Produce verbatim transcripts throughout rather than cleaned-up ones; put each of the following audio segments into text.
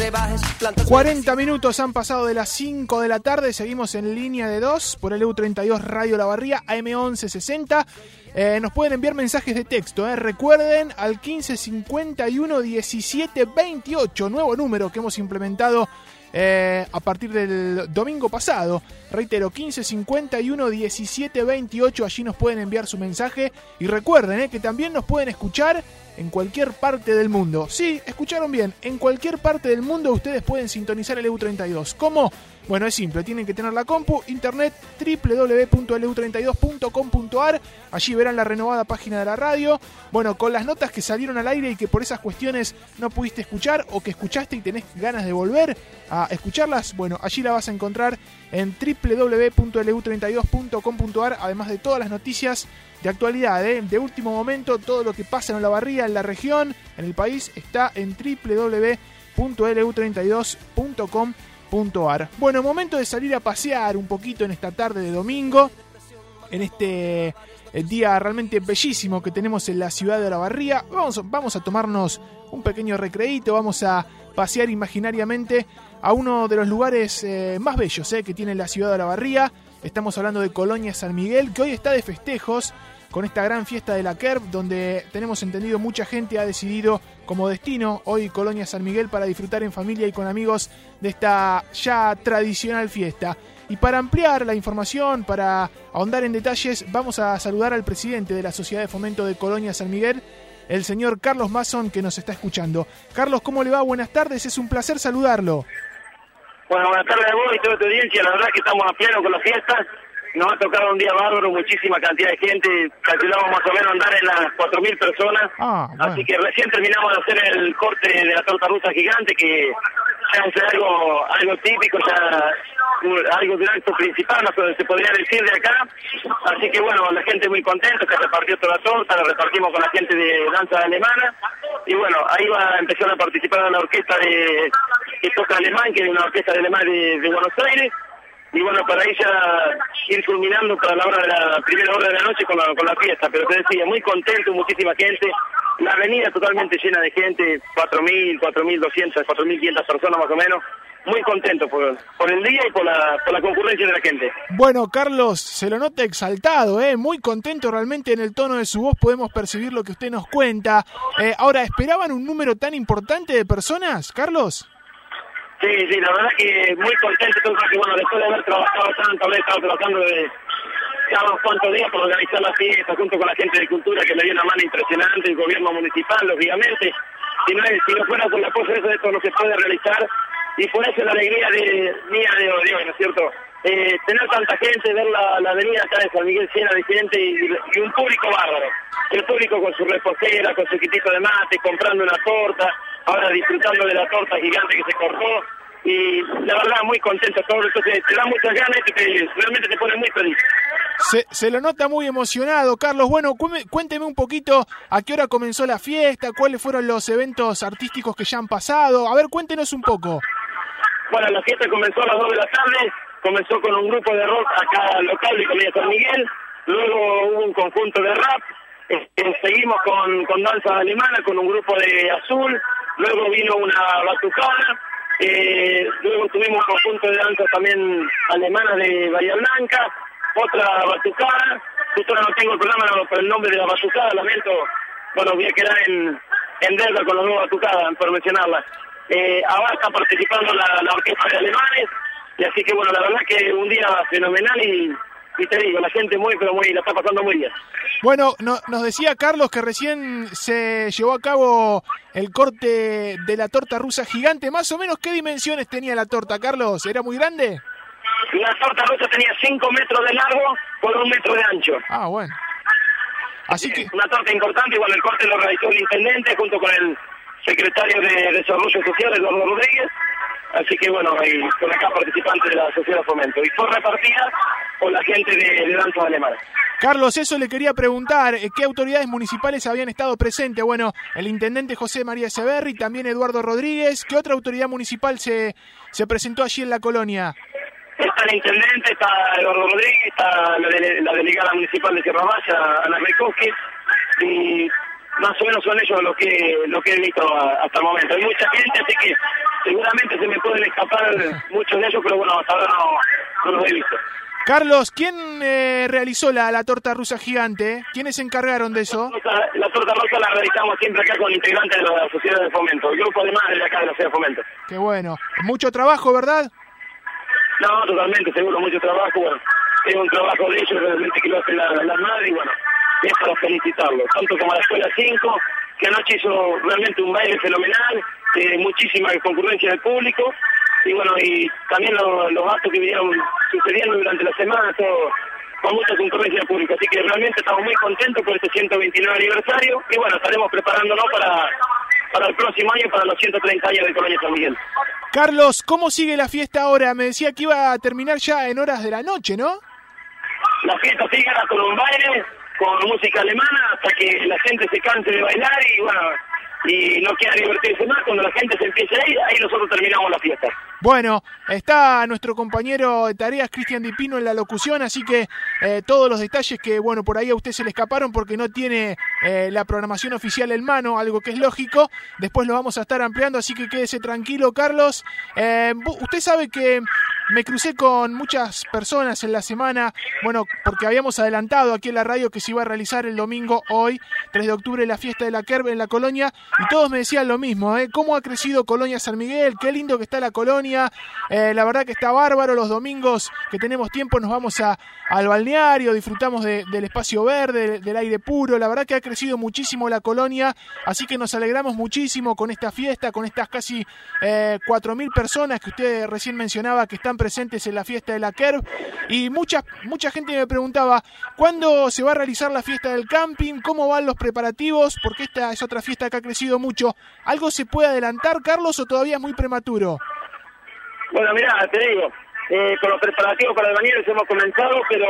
cuarenta minutos han pasado de las cinco de la tarde. Seguimos en línea de dos por el E U treinta y dos Radio La Barría, A M once sesenta. Eh, nos pueden enviar mensajes de texto, eh. recuerden al quince cincuenta y uno diecisiete veintiocho, nuevo número que hemos implementado eh, a partir del domingo pasado. Reitero, quince cincuenta y uno diecisiete veintiocho, allí nos pueden enviar su mensaje. Y recuerden eh, que también nos pueden escuchar en cualquier parte del mundo. Sí, escucharon bien, en cualquier parte del mundo ustedes pueden sintonizar el E U treinta y dos. ¿Cómo? Bueno, es simple, tienen que tener la compu, internet, doble u doble u doble u punto el e u treinta y dos punto com punto a r, allí verán la renovada página de la radio, bueno, con las notas que salieron al aire y que por esas cuestiones no pudiste escuchar, o que escuchaste y tenés ganas de volver a escucharlas, bueno, allí la vas a encontrar en doble u doble u doble u punto el e u treinta y dos punto com punto a r, además de todas las noticias de actualidad, ¿eh? de último momento, todo lo que pasa en La Barría, en la región, en el país, está en doble u doble u doble u punto el e u treinta y dos punto com punto a r. Bueno, momento de salir a pasear un poquito en esta tarde de domingo, en este día realmente bellísimo que tenemos en la ciudad de La Barría. Vamos, vamos a tomarnos un pequeño recreíto, vamos a pasear imaginariamente a uno de los lugares eh, más bellos eh, que tiene la ciudad de La Barría. Estamos hablando de Colonia San Miguel, que hoy está de festejos con esta gran fiesta de la K E R P, donde tenemos entendido mucha gente ha decidido como destino hoy Colonia San Miguel para disfrutar en familia y con amigos de esta ya tradicional fiesta. Y para ampliar la información, para ahondar en detalles, vamos a saludar al presidente de la Sociedad de Fomento de Colonia San Miguel, el señor Carlos Mason, que nos está escuchando. Carlos, ¿cómo le va? Buenas tardes, es un placer saludarlo. Bueno, buenas tardes a vos y toda tu audiencia. La verdad que estamos a pleno con las fiestas. Nos ha tocado un día bárbaro, muchísima cantidad de gente. Calculamos más o menos andar en las cuatro mil personas. Ah, bueno. Así que recién terminamos de hacer el corte de la torta rusa gigante, que ya es algo algo típico, ya algo de un acto principal, no se podría decir de acá. Así que bueno, la gente muy contenta, se repartió toda la torta, la repartimos con la gente de danza alemana. Y bueno, ahí va a empezar a participar en la orquesta de que toca alemán, que es una orquesta de alemán de, de Buenos Aires. Y bueno, para ahí ya ir culminando para la hora de la primera hora de la noche con la, con la fiesta. Pero te decía, muy contento, muchísima gente. La avenida totalmente llena de gente, cuatro mil, cuatro mil doscientas, cuatro mil quinientas personas más o menos. Muy contento por, por el día y por la, por la concurrencia de la gente. Bueno, Carlos, se lo nota exaltado, ¿eh? Muy contento realmente, en el tono de su voz podemos percibir lo que usted nos cuenta. Eh, ahora, ¿esperaban un número tan importante de personas, Carlos? Sí, sí, la verdad que muy contento, porque bueno, después de haber trabajado tanto, haber estado trabajando de ya unos cuantos días por organizar la fiesta junto con la gente de cultura, que me dio una mano impresionante, el gobierno municipal, lógicamente. Si no, si no fuera por la cosa de eso, esto no se puede realizar, y por eso la alegría de mía de hoy, ¿no es cierto? Eh, tener tanta gente, ver la, la avenida acá de San Miguel llena de gente y, y un público bárbaro. El público con su reposera, con su quitito de mate, comprando una torta, ahora disfrutando de la torta gigante que se cortó, y la verdad muy contento todo, entonces te da muchas ganas y te, realmente te pone muy feliz. Se, se lo nota muy emocionado, Carlos. Bueno, cuénteme un poquito a qué hora comenzó la fiesta, cuáles fueron los eventos artísticos que ya han pasado. A ver, cuéntenos un poco. Bueno, la fiesta comenzó a las dos de la tarde, comenzó con un grupo de rock acá local de Colonia San Miguel, luego hubo un conjunto de rap, eh, seguimos con, con danza alemana, con un grupo de azul, luego vino una batucada, eh, luego tuvimos un conjunto de danza también alemana de Bahía Blanca, otra batucada. Justo ahora no tengo el programa por el nombre de la batucada, lamento, bueno, voy a quedar en, en deuda con las dos batucadas, por mencionarlas. Eh, ahora está participando la, la orquesta de alemanes, y así que bueno, la verdad que un día fenomenal y, y te digo, la gente muy, pero muy, la está pasando muy bien. Bueno, no, nos decía Carlos que recién se llevó a cabo el corte de la torta rusa gigante. Más o menos, ¿qué dimensiones tenía la torta, Carlos? ¿Era muy grande? La torta rusa tenía cinco metros de largo por un metro de ancho. Ah, bueno. Así que... Una torta importante, igual el corte lo realizó el intendente junto con el secretario de Desarrollo Social, Eduardo Rodríguez. Así que bueno, ahí con acá participantes de la Sociedad de Fomento. Y fue repartida por la gente de, de danza alemana. Carlos, eso le quería preguntar, ¿qué autoridades municipales habían estado presentes? Bueno, el intendente José María Echeverri, también Eduardo Rodríguez. ¿Qué otra autoridad municipal se, se presentó allí en la colonia? Está el intendente, está Eduardo Rodríguez, está la, dele, la delegada municipal de Sierra Maya, Ana Rekowski, y más o menos son ellos lo que lo que he visto hasta el momento. Hay mucha gente, así que seguramente se me pueden escapar muchos de ellos, pero bueno, hasta ahora no, no los he visto. Carlos, ¿quién eh, realizó la, la torta rusa gigante? ¿Quiénes se encargaron de eso? La torta, la torta rusa la realizamos siempre acá con integrantes de la Sociedad de Fomento, el grupo de madres de acá de la Sociedad de Fomento. Qué bueno. Mucho trabajo, ¿verdad? No, totalmente, seguro, mucho trabajo. Bueno, es un trabajo de ellos realmente que lo hacen las la madres y bueno, es para felicitarlos. Tanto como la Escuela cinco, que anoche hizo realmente un baile fenomenal, eh, muchísima concurrencia del público. Y bueno, y también lo, los actos que vinieron sucediendo durante la semana, todo con mucha concurrencia pública. Así que realmente estamos muy contentos por este ciento veintinueve aniversario y bueno, estaremos preparándonos para, para el próximo año, para los ciento treinta años de Colonia San Miguel. Carlos, ¿cómo sigue la fiesta ahora? Me decía que iba a terminar ya en horas de la noche, ¿no? La fiesta sigue ahora con un baile, con música alemana, hasta que la gente se canse de bailar y bueno, y no quiera divertirse más. Cuando la gente se empiece a ir, ahí nosotros terminamos la fiesta. Bueno, está nuestro compañero de tareas, Cristian Di Pino, en la locución, así que eh, todos los detalles que, bueno, por ahí a usted se le escaparon porque no tiene eh, la programación oficial en mano, algo que es lógico, después lo vamos a estar ampliando, así que quédese tranquilo, Carlos. Eh, usted sabe que me crucé con muchas personas en la semana, bueno, porque habíamos adelantado aquí en la radio que se iba a realizar el domingo, hoy, tres de octubre, la fiesta de la Kerb en la Colonia, y todos me decían lo mismo, ¿eh? ¿Cómo ha crecido Colonia San Miguel? Qué lindo que está la Colonia. Eh, la verdad que está bárbaro. Los domingos que tenemos tiempo nos vamos a, al balneario, disfrutamos de, del espacio verde, del, del aire puro. La verdad que ha crecido muchísimo la Colonia, así que nos alegramos muchísimo con esta fiesta, con estas casi eh, cuatro mil personas que usted recién mencionaba que están presentes en la fiesta de la Kerb, y mucha, mucha gente me preguntaba ¿cuándo se va a realizar la fiesta del camping? ¿Cómo van los preparativos? Porque esta es otra fiesta que ha crecido mucho. ¿Algo se puede adelantar, Carlos, o todavía es muy prematuro? Bueno, mirá, te digo, eh, con los preparativos para el bañeros hemos comenzado, pero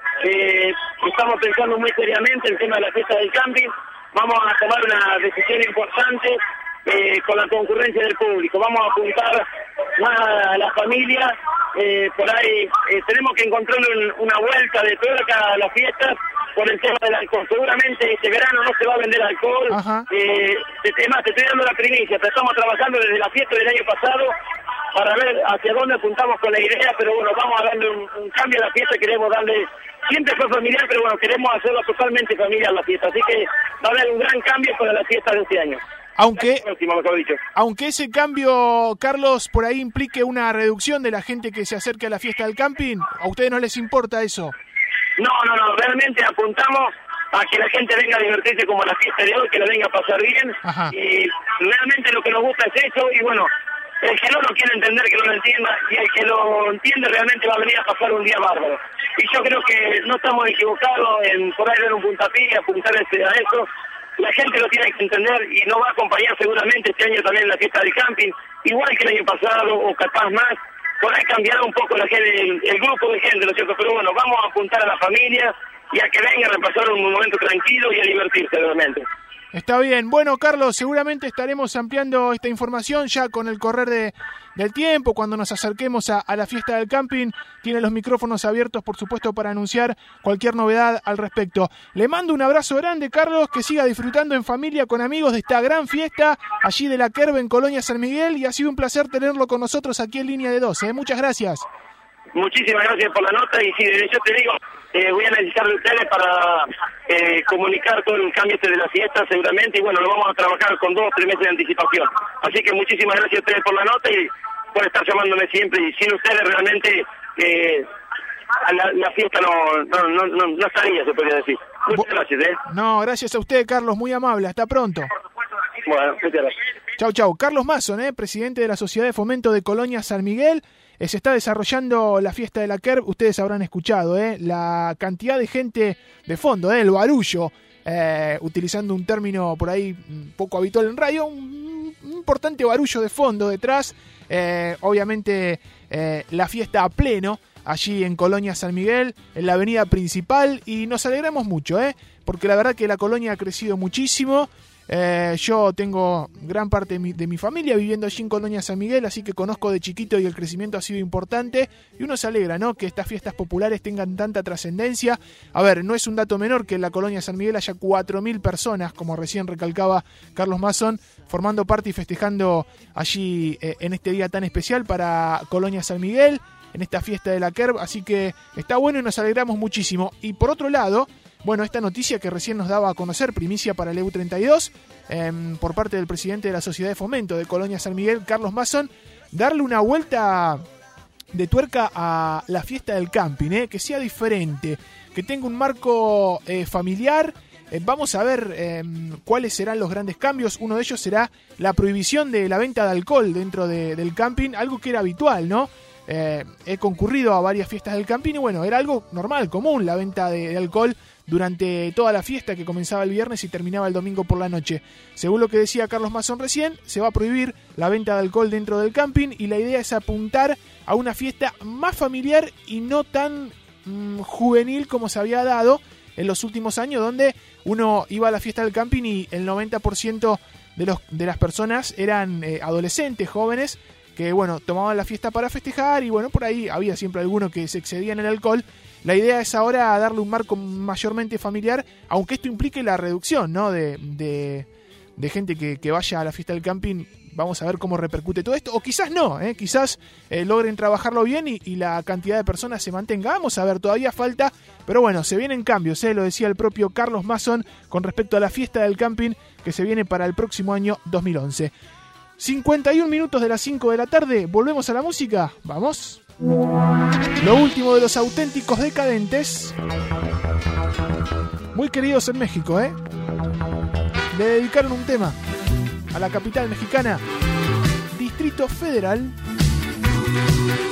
eh, estamos pensando muy seriamente el tema de la fiesta del camping. Vamos a tomar una decisión importante eh, con la concurrencia del público. Vamos a apuntar más a la familia, eh, por ahí eh, tenemos que encontrar un, una vuelta de tuerca a las fiestas por el tema del alcohol. Seguramente este verano no se va a vender alcohol. Eh, además, te estoy dando la primicia, estamos trabajando desde la fiesta del año pasado para ver hacia dónde apuntamos con la idea, pero bueno, vamos a darle un, un cambio a la fiesta, queremos darle, siempre fue familiar, pero bueno, queremos hacerlo totalmente familiar la fiesta, así que va a haber un gran cambio para la fiesta de este año. Aunque, próximo, mejor dicho. aunque ese cambio, Carlos, por ahí implique una reducción de la gente que se acerque a la fiesta del camping, ¿a ustedes no les importa eso? No, no, no, realmente apuntamos a que la gente venga a divertirse como la fiesta de hoy, que la venga a pasar bien. Ajá. Y realmente lo que nos gusta es eso, y bueno, el que no lo quiere entender, que no lo entienda, y el que lo entiende realmente va a venir a pasar un día bárbaro. Y yo creo que no estamos equivocados en por ahí dar un puntapié y apuntar a eso. La gente lo tiene que entender y nos va a acompañar seguramente este año también en la fiesta del camping, igual que el año pasado o capaz más. Por ahí cambiará un poco la gente, el, el grupo de gente, ¿no es cierto? Pero bueno, vamos a apuntar a la familia y a que vengan a pasar un momento tranquilo y a divertirse realmente. Está bien. Bueno, Carlos, seguramente estaremos ampliando esta información ya con el correr de, del tiempo, cuando nos acerquemos a, a la fiesta del camping. Tiene los micrófonos abiertos, por supuesto, para anunciar cualquier novedad al respecto. Le mando un abrazo grande, Carlos, que siga disfrutando en familia, con amigos, de esta gran fiesta allí de la Kerb en Colonia San Miguel, y ha sido un placer tenerlo con nosotros aquí en Línea de doce. ¿eh? Muchas gracias. Muchísimas gracias por la nota, y sí, yo te digo, eh, voy a necesitar de ustedes para eh, comunicar todo el cambio este de la fiesta seguramente, y bueno, lo vamos a trabajar con dos o tres meses de anticipación. Así que muchísimas gracias a ustedes por la nota y por estar llamándome siempre, y sin ustedes realmente eh, la, la fiesta no, no, no, no, no estaría, se podría decir. Muchas gracias. ¿eh? No, gracias a usted, Carlos, muy amable, hasta pronto. Bueno, muchas gracias. Chau, chau. Carlos Mason, ¿eh? presidente de la Sociedad de Fomento de Colonia San Miguel. Eh, se está desarrollando la fiesta de la Kerb, ustedes habrán escuchado ¿eh? la cantidad de gente de fondo, ¿eh? el barullo, eh, utilizando un término por ahí poco habitual en radio, un, un importante barullo de fondo detrás, eh, obviamente eh, la fiesta a pleno, allí en Colonia San Miguel, en la avenida principal, y nos alegramos mucho, ¿eh? porque la verdad que la colonia ha crecido muchísimo. Eh, yo tengo gran parte de mi, de mi familia viviendo allí en Colonia San Miguel, así que conozco de chiquito y el crecimiento ha sido importante. Y uno se alegra, ¿no?, que estas fiestas populares tengan tanta trascendencia. A ver, no es un dato menor que en la Colonia San Miguel haya cuatro mil personas, como recién recalcaba Carlos Mason, formando parte y festejando allí eh, en este día tan especial para Colonia San Miguel, en esta fiesta de la Kerb. Así que está bueno y nos alegramos muchísimo. Y por otro lado, bueno, esta noticia que recién nos daba a conocer, primicia para el E U treinta y dos, eh, por parte del presidente de la Sociedad de Fomento de Colonia San Miguel, Carlos Mason, darle una vuelta de tuerca a la fiesta del camping, eh, que sea diferente, que tenga un marco eh, familiar. Eh, vamos a ver eh, cuáles serán los grandes cambios. Uno de ellos será la prohibición de la venta de alcohol dentro de, del camping, algo que era habitual, ¿no? Eh, he concurrido a varias fiestas del camping y bueno, era algo normal, común, la venta de, de alcohol durante toda la fiesta que comenzaba el viernes y terminaba el domingo por la noche. Según lo que decía Carlos Mason recién, se va a prohibir la venta de alcohol dentro del camping y la idea es apuntar a una fiesta más familiar y no tan mmm, juvenil como se había dado en los últimos años, donde uno iba a la fiesta del camping y el noventa por ciento de, los, de las personas eran eh, adolescentes, jóvenes, que bueno, tomaban la fiesta para festejar y bueno, por ahí había siempre alguno que se excedía en el alcohol. La idea es ahora darle un marco mayormente familiar, aunque esto implique la reducción, ¿no?, de, de, de gente que, que vaya a la fiesta del camping. Vamos a ver cómo repercute todo esto, o quizás no, ¿eh? quizás eh, logren trabajarlo bien y, y la cantidad de personas se mantenga. Vamos a ver, todavía falta, pero bueno, se vienen cambios, ¿eh? Lo decía el propio Carlos Mason con respecto a la fiesta del camping que se viene para el próximo año dos mil once. cincuenta y un minutos de las cinco de la tarde, volvemos a la música, vamos. Lo último de los Auténticos Decadentes, muy queridos en México, ¿eh? Le dedicaron un tema a la capital mexicana, Distrito Federal.